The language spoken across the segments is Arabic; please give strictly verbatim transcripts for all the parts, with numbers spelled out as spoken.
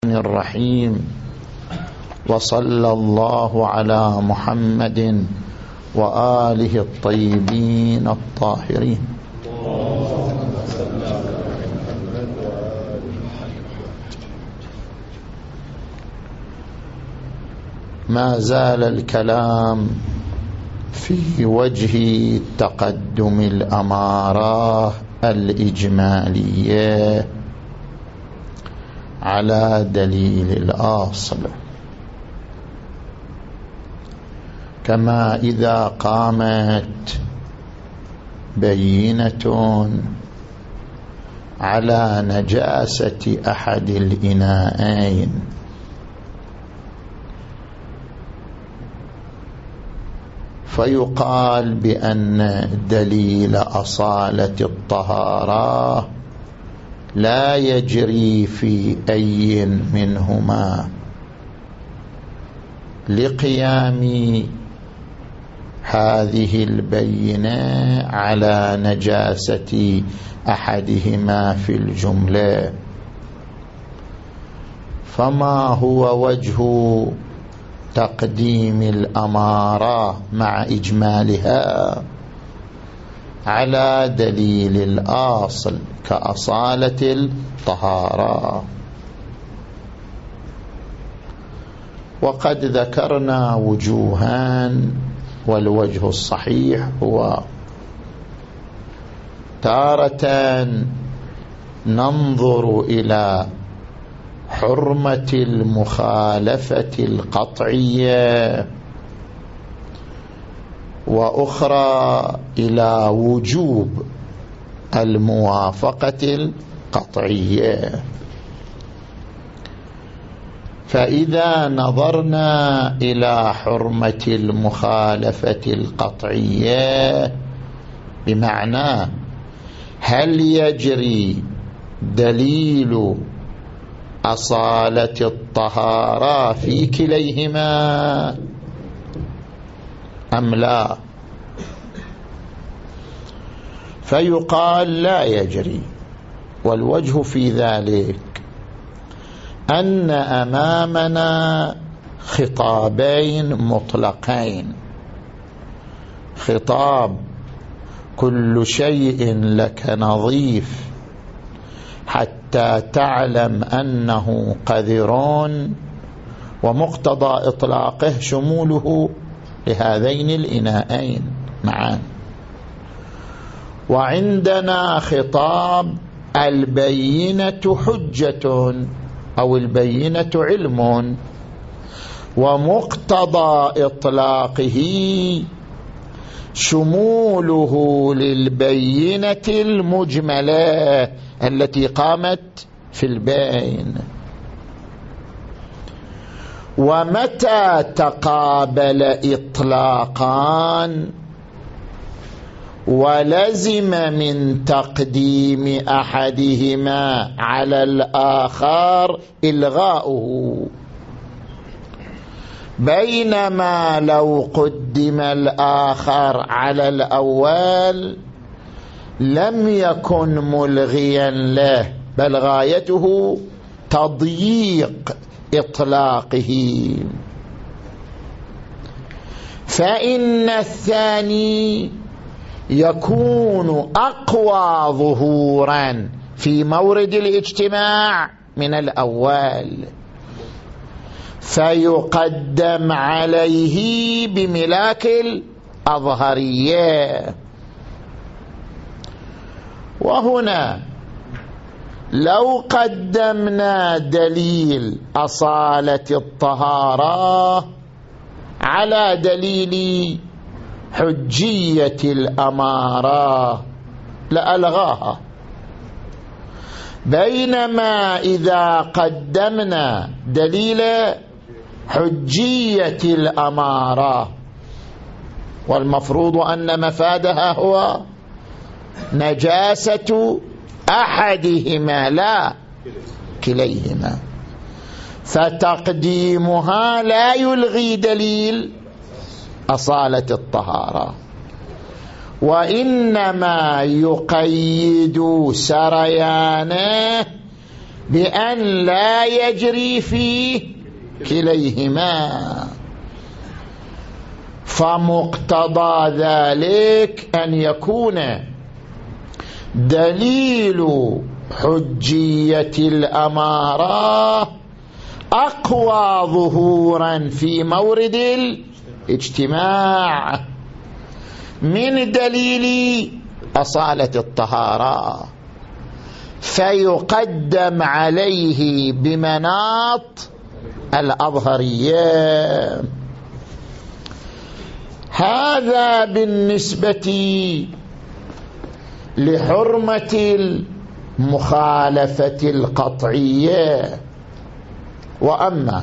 الرحيم. وصلى الله على محمد وآله الطيبين الطاهرين. ما زال الكلام في وجه تقدم الأمارة الإجمالية على دليل الأصل، كما إذا قامت بينة على نجاسة أحد الإناءين فيقال بأن دليل أصالة الطهارة لا يجري في أي منهما لقيام هذه البينة على نجاسة أحدهما في الجملة. فما هو وجه تقديم الأمارة مع إجمالها على دليل الأصل كأصالة الطهارة؟ وقد ذكرنا وجوها، والوجه الصحيح هو تارة ننظر إلى حرمة المخالفة القطعية، وأخرى إلى وجوب الموافقة القطعية. فإذا نظرنا إلى حرمة المخالفة القطعية بمعنى هل يجري دليل أصالة الطهارة في كليهما أم لا، فيقال لا يجري. والوجه في ذلك أن أمامنا خطابين مطلقين: خطاب كل شيء لك نظيف حتى تعلم أنه قذرون، ومقتضى إطلاقه شموله لهذين الإناءين معا. وعندنا خطاب البينة حجة أو البينة علم، ومقتضى إطلاقه شموله للبينة المجملة التي قامت في البين. ومتى تقابل إطلاقان ولزم من تقديم أحدهما على الآخر إلغاؤه، بينما لو قدم الآخر على الأول لم يكن ملغيا له، بل غايته تضييق إطلاقه. فإن الثاني يكون أقوى ظهورا في مورد الاجتماع من الأول، فيقدم عليه بملاك الأظهرية. وهنا لو قدمنا دليل أصالة الطهارة على دليل حجية الأمارة لألغاها، بينما إذا قدمنا دليل حجية الأمارة والمفروض أن مفادها هو نجاسة أحدهما لا كليهما، فتقديمها لا يلغي دليل أصالة الطهارة، وإنما يقيد سريانه بأن لا يجري في كليهما، فمقتضى ذلك أن يكون دليل حجية الأمارة أقوى ظهورا في مورد الاجتماع من دليل أصالة الطهارة، فيقدم عليه بمناط الأظهرية. هذا بالنسبة لحرمة المخالفة القطعية. وأما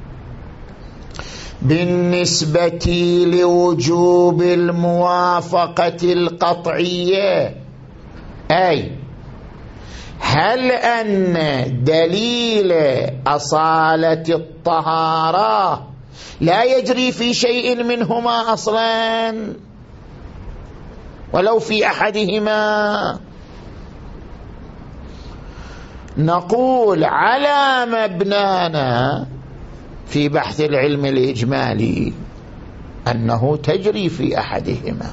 بالنسبة لوجوب الموافقة القطعية، أي هل أن دليل أصالة الطهارة لا يجري في شيء منهما أصلا ولو في أحدهما؟ نقول على مبنانا في بحث العلم الإجمالي أنه تجري في أحدهما،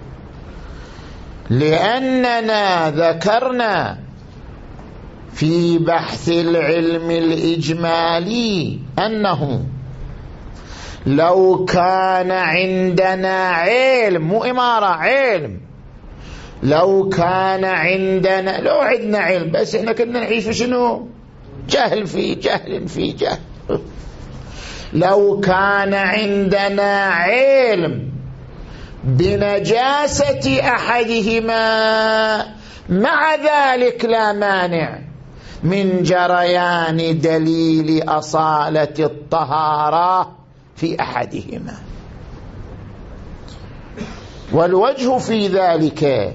لأننا ذكرنا في بحث العلم الإجمالي أنه لو كان عندنا علم، مو إمارة، علم، لو كان عندنا، لو عندنا علم بس احنا كنا نعيش شنو؟ جهل في جهل في جهل. لو كان عندنا علم بنجاسة أحدهما، مع ذلك لا مانع من جريان دليل أصالة الطهارة في أحدهما. والوجه في ذلك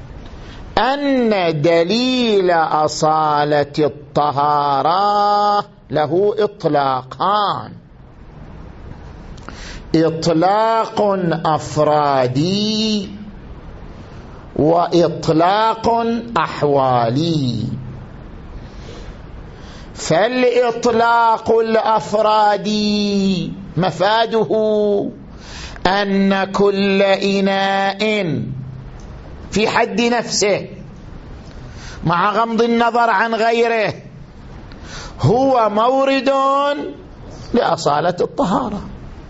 أن دليل أصالة الطهارة له إطلاقان: إطلاق أفرادي وإطلاق أحوالي. فالإطلاق الأفرادي مفاده أن كل إناء في حد نفسه مع غمض النظر عن غيره هو مورد لأصالة الطهارة.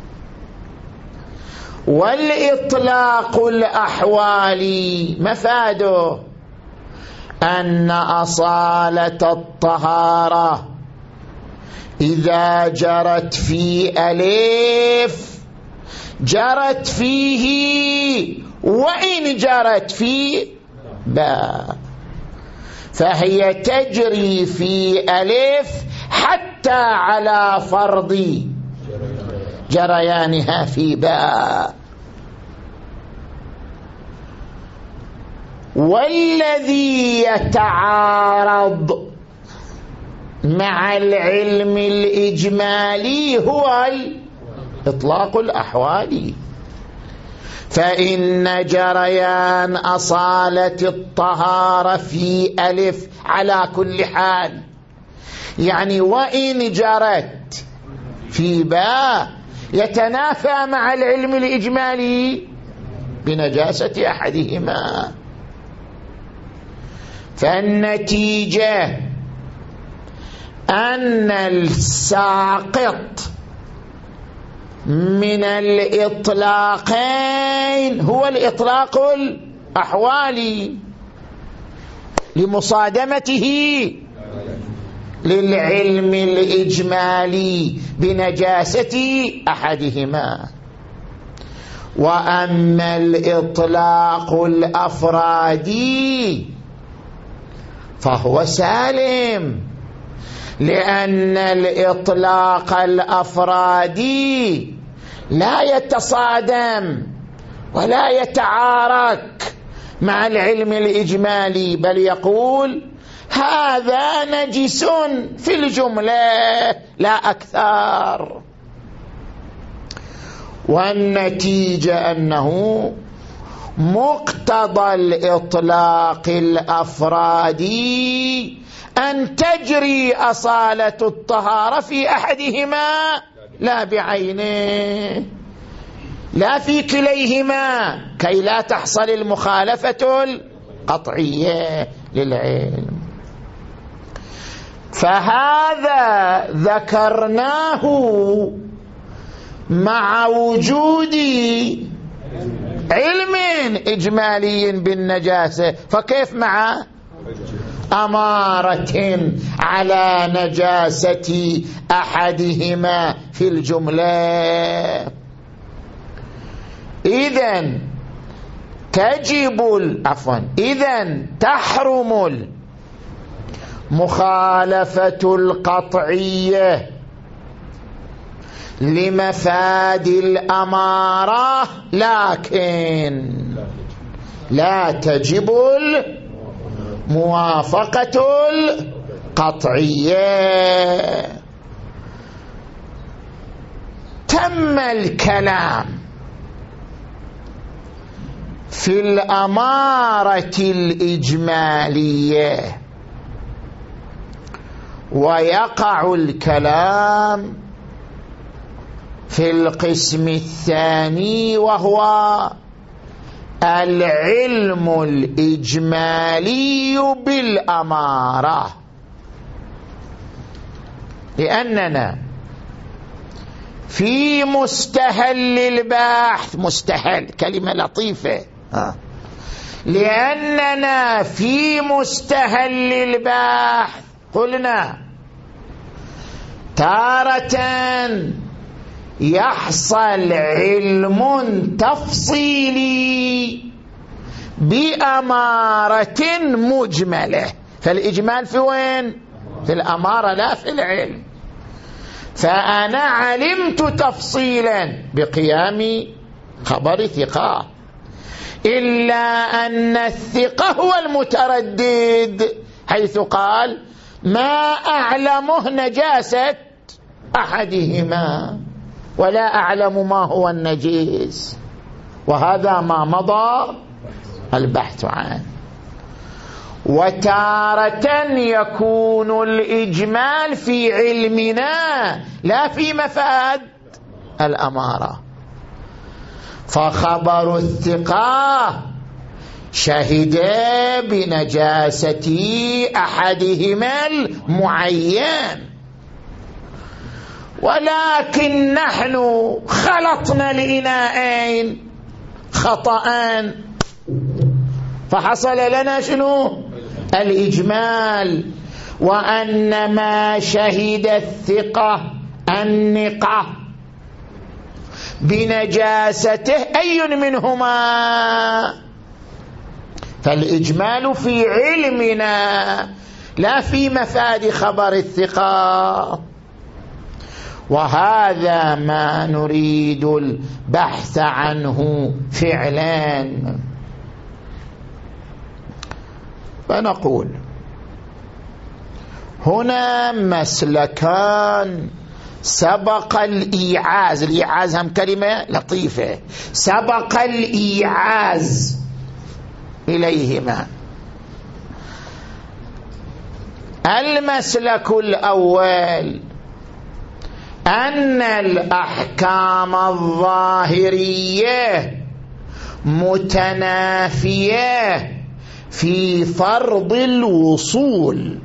والإطلاق الأحوالي مفاده أن أصالة الطهارة إذا جرت في ألف جرت فيه وإن جرت في باء، فهي تجري في ألف حتى على فرض جريانها في باء. والذي يتعارض مع العلم الإجمالي هو الإطلاق الأحوالي، فإن جريان أصالة الطهارة في ألف على كل حال، يعني وإن جرت في باء يتنافى مع العلم الإجمالي بنجاسة أحدهما. فالنتيجة أن الساقط من الإطلاقين هو الإطلاق الأحوالي لمصادمته للعلم الإجمالي بنجاسة أحدهما. وأما الإطلاق الأفرادي فهو سالم، لأن الإطلاق الأفرادي لا يتصادم ولا يتعارك مع العلم الإجمالي، بل يقول هذا نجس في الجملة لا أكثر. والنتيجة أنه مقتضى الإطلاق الأفرادي أن تجري أصالة الطهارة في أحدهما لا بعينه، لا في كليهما، كي لا تحصل المخالفة القطعية للعلم. فهذا ذكرناه مع وجود علم إجمالي بالنجاسة، فكيف مع أمارة على نجاسة أحدهما في الجملة؟ إذن تجب عفوا إذن تحرم المخالفة القطعية لمفاد الأمارة، لكن لا تجب الموافقة القطعية. تم الكلام في الأمارة الإجمالية، ويقع الكلام في القسم الثاني وهو العلم الإجمالي بالأمارة، لأننا في مستهل البحث، مستهل كلمة لطيفة، لأننا في مستهل البحث قلنا تارة يحصل علم تفصيلي بأمارة مجملة، فالإجمال في وين؟ في الأمارة لا في العلم. فأنا علمت تفصيلا بقيام خبر ثقة، إلا أن الثقة هو المتردد، حيث قال ما أعلمه نجاسة أحدهما ولا أعلم ما هو النجيس، وهذا ما مضى البحث عنه. وتارة يكون الإجمال في علمنا لا في مفاد الأمارة، فخبر الثقة شهد بنجاسة أحدهما المعين، ولكن نحن خلطنا الإناءين خطأ، فحصل لنا شنو؟ الإجمال، وأن ما شهد الثقة النقة بنجاسته أي منهما، فالإجمال في علمنا لا في مفاد خبر الثقة، وهذا ما نريد البحث عنه فعلا. فنقول هنا مسلكان سبق الإيعاز، الإيعاز هم كلمة لطيفة، سبق الإيعاز إليهما. المسلك الأول أن الأحكام الظاهرية متنافية في فرض الوصول،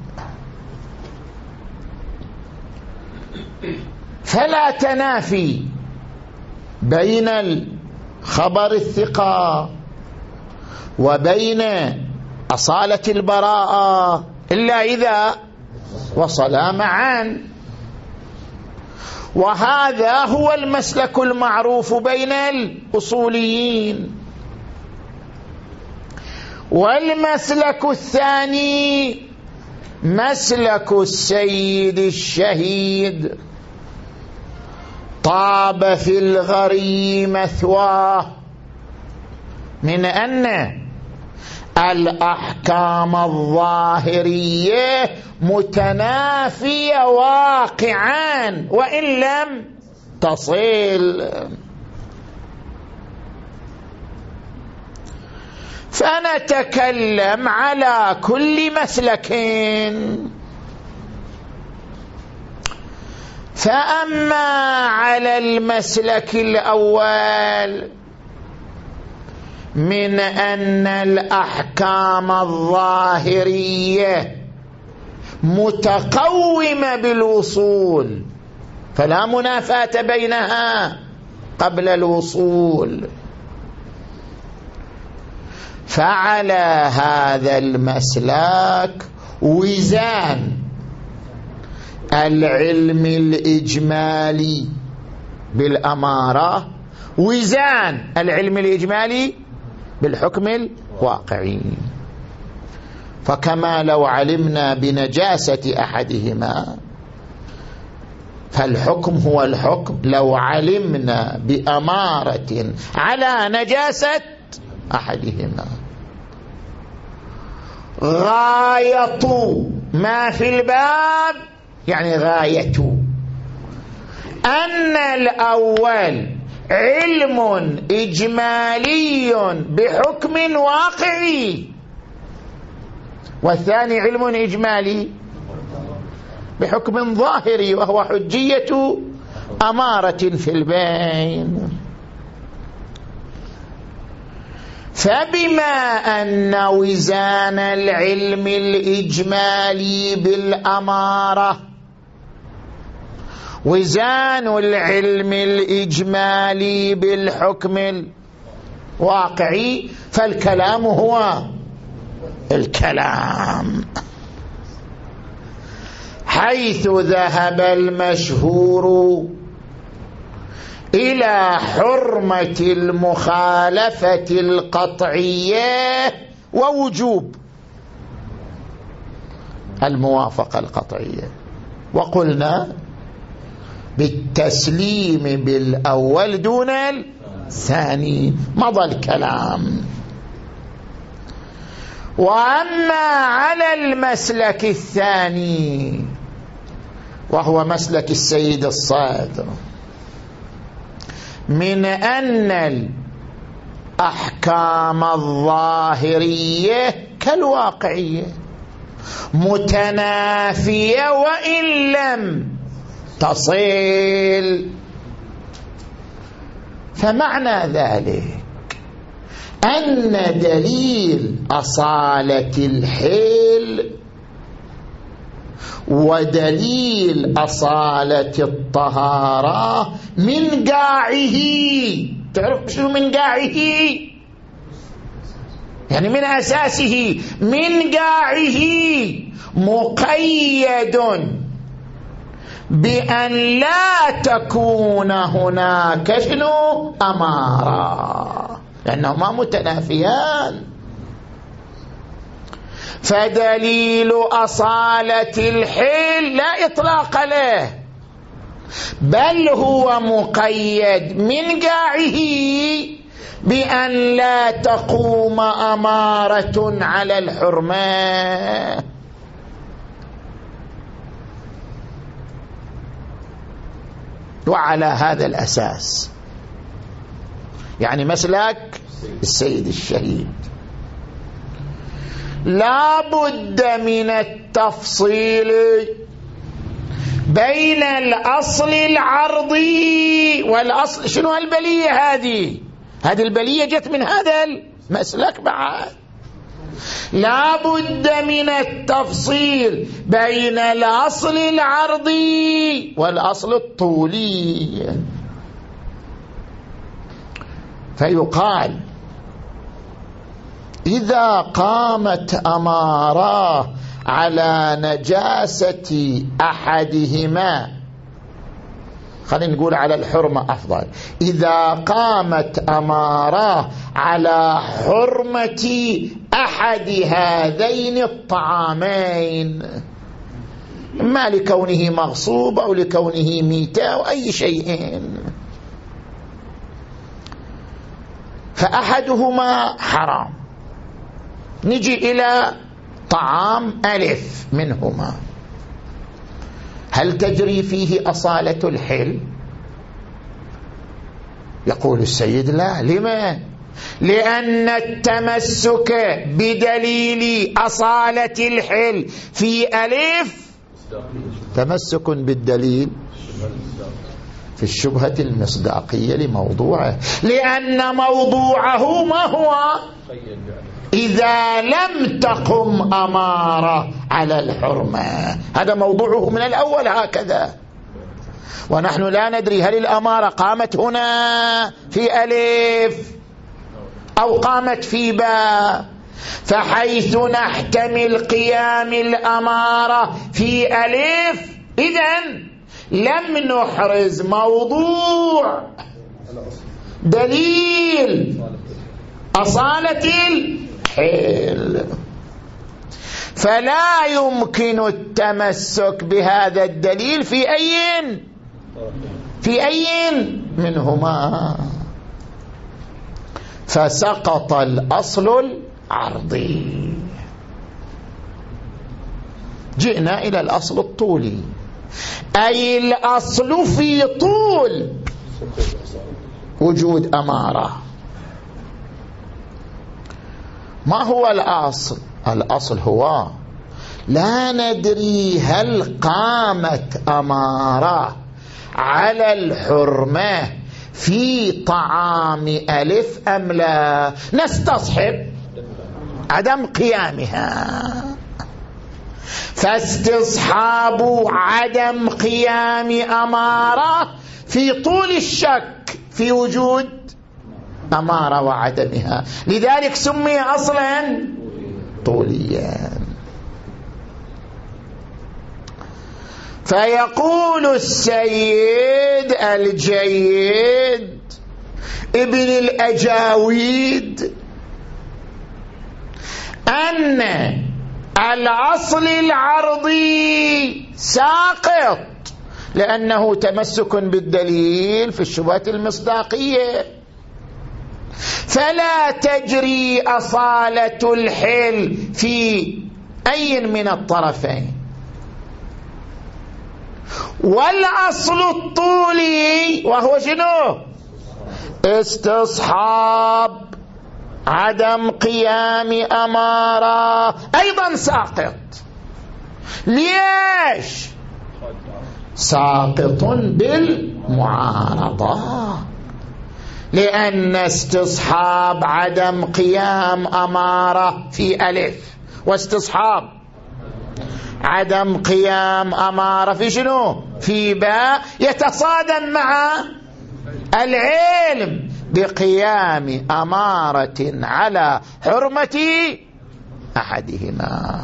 فلا تنافي بين الخبر الثقة وبين أصالة البراءة إلا إذا وصلا معا، وهذا هو المسلك المعروف بين الأصوليين. والمسلك الثاني مسلك السيد الشهيد طاب في الغري مثواه، من أن الأحكام الظاهرية متنافية واقعا وإن لم تصل. فنتكلم على كل مسلك فأما على المسلك الأول من أن الأحكام الظاهرية متقومة بالوصول فلا منافاة بينها قبل الوصول، فعلى هذا المسلك وزان العلم الإجمالي بالأمارة وزان العلم الإجمالي بالحكم الواقعي. فكما لو علمنا بنجاسة أحدهما فالحكم هو الحكم لو علمنا بأمارة على نجاسة أحدهما. غاية ما في الباب يعني غاية أن الأول علم إجمالي بحكم واقعي والثاني علم إجمالي بحكم ظاهري وهو حجية أمارة في البين. فبما أن وزان العلم الإجمالي بالأمارة وزان العلم الإجمالي بالحكم الواقعي فالكلام هو الكلام، حيث ذهب المشهور إلى حرمة المخالفة القطعية ووجوب الموافقة القطعية، وقلنا بالتسليم بالأول دون الثاني مضى الكلام. وأما على المسلك الثاني وهو مسلك السيد الصادر من أن الأحكام الظاهرية كالواقعية متنافية وإن لم تصل، فمعنى ذلك أن دليل أصالة الحل ودليل أصالة الطهارة من قاعه، تعرف شنو من قاعه؟ يعني من أساسه، من قاعه مقيد بأن لا تكون هناك شنو أمارة، لأنهما متنافيان. فدليل أصالة الحل لا إطلاق له، بل هو مقيد من قاعه بأن لا تقوم أمارة على الحرمة. وعلى هذا الأساس يعني مسلك السيد الشهيد لا بد من التفصيل بين الأصل العرضي والأصل. شنو البلية هذه؟ هذه البلية جت من هذا المسلك بعد. لا بد من التفصيل بين الأصل العرضي والأصل الطولي. فيقال إذا قامت أمارة على نجاسة أحدهما، خلينا نقول على الحرمة أفضل، إذا قامت أمارة على حرمة أحد هذين الطعامين، إما لكونه مغصوب أو لكونه ميتة أو أي شيء، فأحدهما حرام، نجي إلى طعام ألف منهما، هل تجري فيه أصالة الحل؟ يقول السيد لا. لما؟ لأن التمسك بدليل أصالة الحل في ألف تمسك بالدليل في الشبهة المصداقية لموضوعه، لأن موضوعه ما هو؟ إذا لم تقم أمارة على الحرمة، هذا موضوعه من الأول هكذا. ونحن لا ندري هل الأمارة قامت هنا في ألف أو قامت في باء، فحيث نحتمل قيام الأمارة في ألف إذن لم نحرز موضوع دليل أصالة الحل، فلا يمكن التمسك بهذا الدليل في أي في أي منهما، فسقط الأصل العرضي. جئنا إلى الأصل الطولي، أي الأصل في طول وجود أمارة. ما هو الأصل؟ الأصل هو لا ندري هل قامت أمارة على الحرمة في طعام ألف أم لا، نستصحب عدم قيامها، فاستصحاب عدم قيام أمارة في طول الشك في وجود أمارة وعدمها، لذلك سمي أصلا طوليا. فيقول السيد الجيد ابن الأجاويد أن الأصل العرضي ساقط لأنه تمسك بالدليل في الشبهة المصداقية، فلا تجري أصالة الحل في أي من الطرفين. والأصل الطولي وهو شنو؟ استصحاب عدم قيام أمارة أيضا ساقط. ليش؟ ساقط بالمعارضة، لأن استصحاب عدم قيام أمارة في ألف واستصحاب عدم قيام أمارة في شنو؟ في باء، يتصادم مع العلم بقيام أمارة على حرمة أحدهما.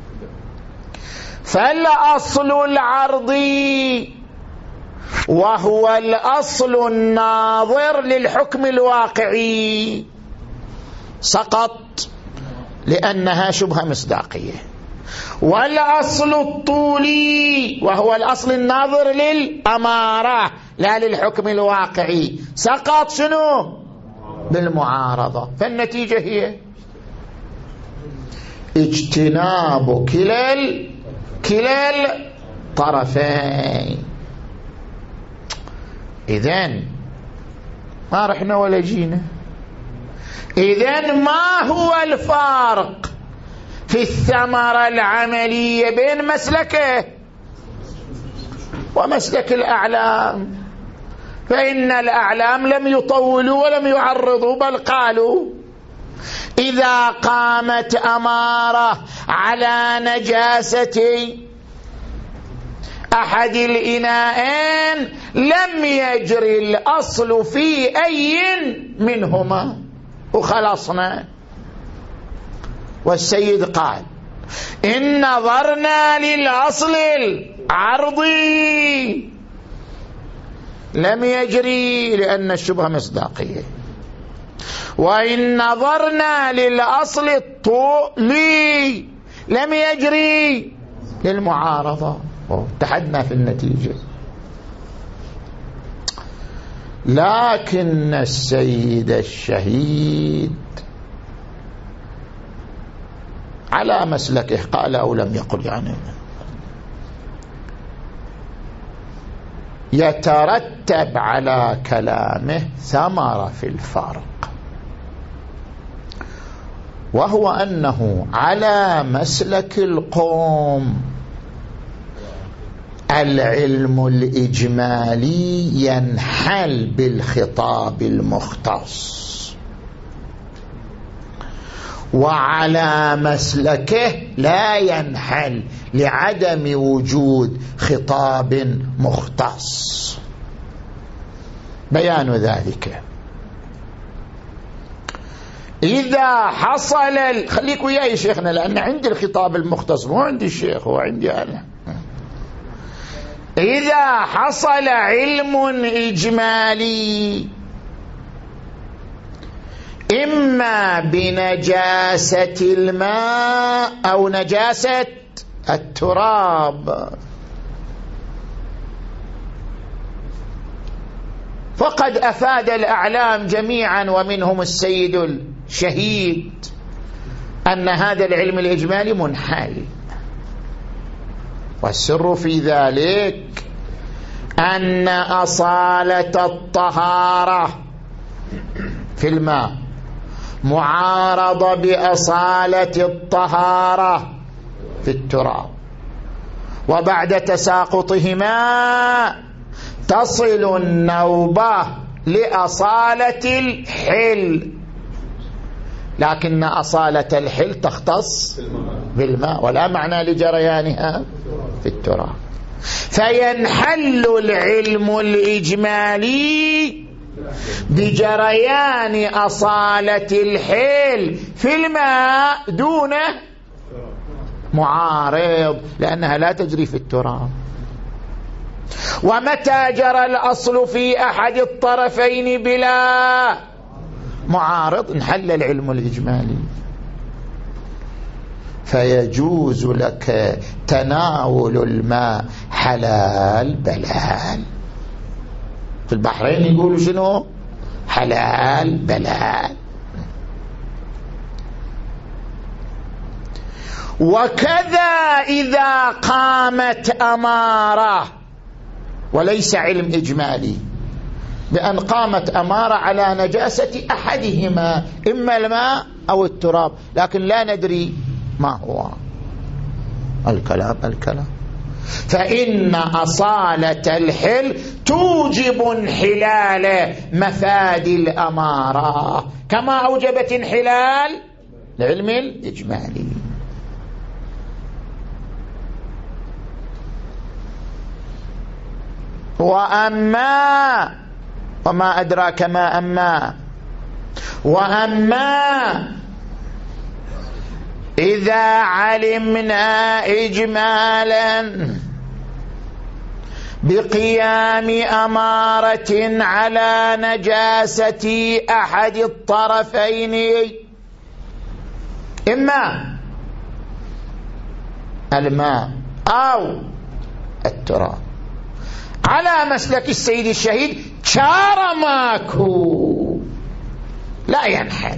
فالأصل العرضي وهو الأصل الناظر للحكم الواقعي سقط لأنها شبهة مصداقية، والأصل الطولي وهو الأصل الناظر للأمارة لا للحكم الواقعي سقط شنو؟ بالمعارضة. فالنتيجة هي اجتناب كلا كلا الطرفين. إذن ما رحنا ولا جينا. إذن ما هو الفارق في الثمرة العملية بين مسلكه ومسلك الأعلام؟ فإن الأعلام لم يطولوا ولم يعرضوا، بل قالوا إذا قامت أمارة على نجاسة أحد الإناءين لم يجري الأصل في أي منهما، وخلصنا. والسيد قال إن نظرنا للأصل العرضي لم يجري لأن الشبهة مصداقية، وإن نظرنا للأصل الطولي لم يجري للمعارضة. اتحدنا في النتيجة. لكن السيد الشهيد على مسلكه قال أو لم يقل، يعني يترتب على كلامه ثمرة في الفرق، وهو أنه على مسلك القوم العلم الإجمالي ينحل بالخطاب المختص، وعلى مسلكه لا ينحل لعدم وجود خطاب مختص. بيان ذلك إذا حصل، خليك وياي شيخنا لأن عندي الخطاب المختص مو عندي الشيخ، هو عندي أنا. إذا حصل علم إجمالي إما بنجاسة الماء أو نجاسة التراب، فقد أفاد الأعلام جميعا ومنهم السيد الشهيد أن هذا العلم الإجمالي منحل، والسر في ذلك أن أصالة الطهارة في الماء معارضة بأصالة الطهارة في التراب، وبعد تساقطهما تصل النوبة لأصالة الحل، لكن أصالة الحل تختص بالماء ولا معنى لجريانها في التراب، فينحل العلم الإجمالي بجريان أصالة الحل في الماء دون معارض، لأنها لا تجري في التراب. ومتى جرى الأصل في أحد الطرفين بلا معارض انحل العلم الإجمالي، فيجوز لك تناول الماء حلال بلال. في البحرين يقولوا شنو؟ حلال بلال. وكذا إذا قامت أمارة وليس علم إجمالي، بأن قامت أمارة على نجاسة أحدهما إما الماء أو التراب، لكن لا ندري ما هو الكلام الكلام فإن أصالة الحل توجب انحلال مفاد الأمارة كما أوجبت انحلال العلم الإجمالي. وأما وما أدراك ما أما وأما إذا علمنا إجمالا بقيام أمارة على نجاسة أحد الطرفين إما الماء أو التراب على مسلك السيد الشهيد شار ماكو لا ينحل،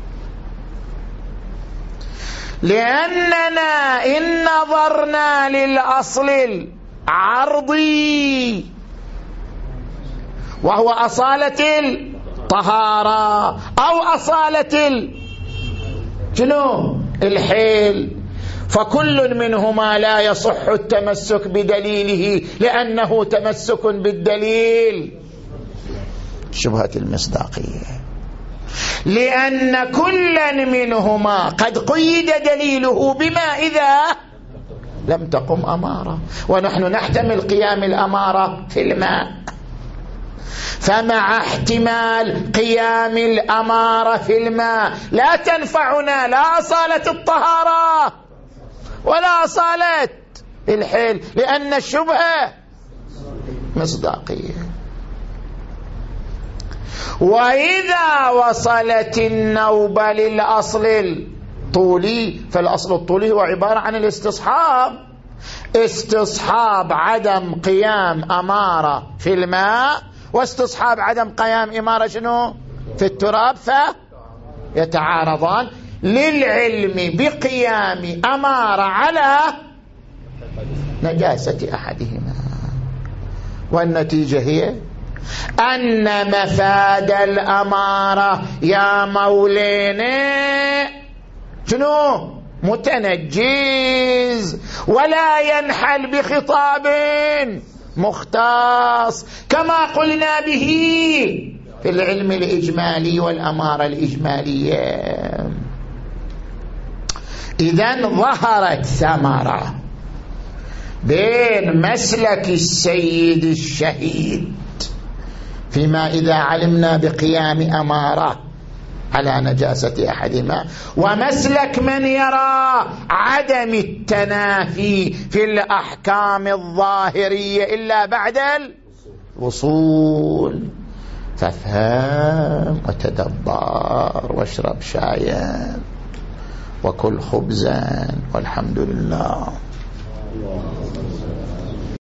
لأننا إن نظرنا للأصل العرضي وهو أصالة الطهارة أو أصالة شنو الحيل، فكل منهما لا يصح التمسك بدليله لأنه تمسك بالدليل شبهة المصداقية، لأن كل منهما قد قيد دليله بما إذا لم تقم أمارة، ونحن نحتمل قيام الأمارة في الماء، فمع احتمال قيام الأمارة في الماء لا تنفعنا لا أصالة الطهارة ولا أصالة الحل، لأن الشبهة مصداقية. وإذا وصلت النوبة للأصل الطولي، فالأصل الطولي هو عبارة عن الاستصحاب، استصحاب عدم قيام أمارة في الماء واستصحاب عدم قيام أمارة شنو في التراب، فيتعارضان للعلم بقيام أمارة على نجاسة أحدهما، والنتيجة هي أن مفاد الأمارة يا مولينا شنو متنجز ولا ينحل بخطاب مختص كما قلنا به في العلم الإجمالي والأمارة الإجمالية. إذن ظهرت ثمرة بين مسلك السيد الشهيد فيما إذا علمنا بقيام أمارة على نجاسة أحدهما، ومسلك من يرى عدم التنافي في الأحكام الظاهرية إلا بعد الوصول. فافهم وتدبر واشرب شايا وكل خبزا والحمد لله.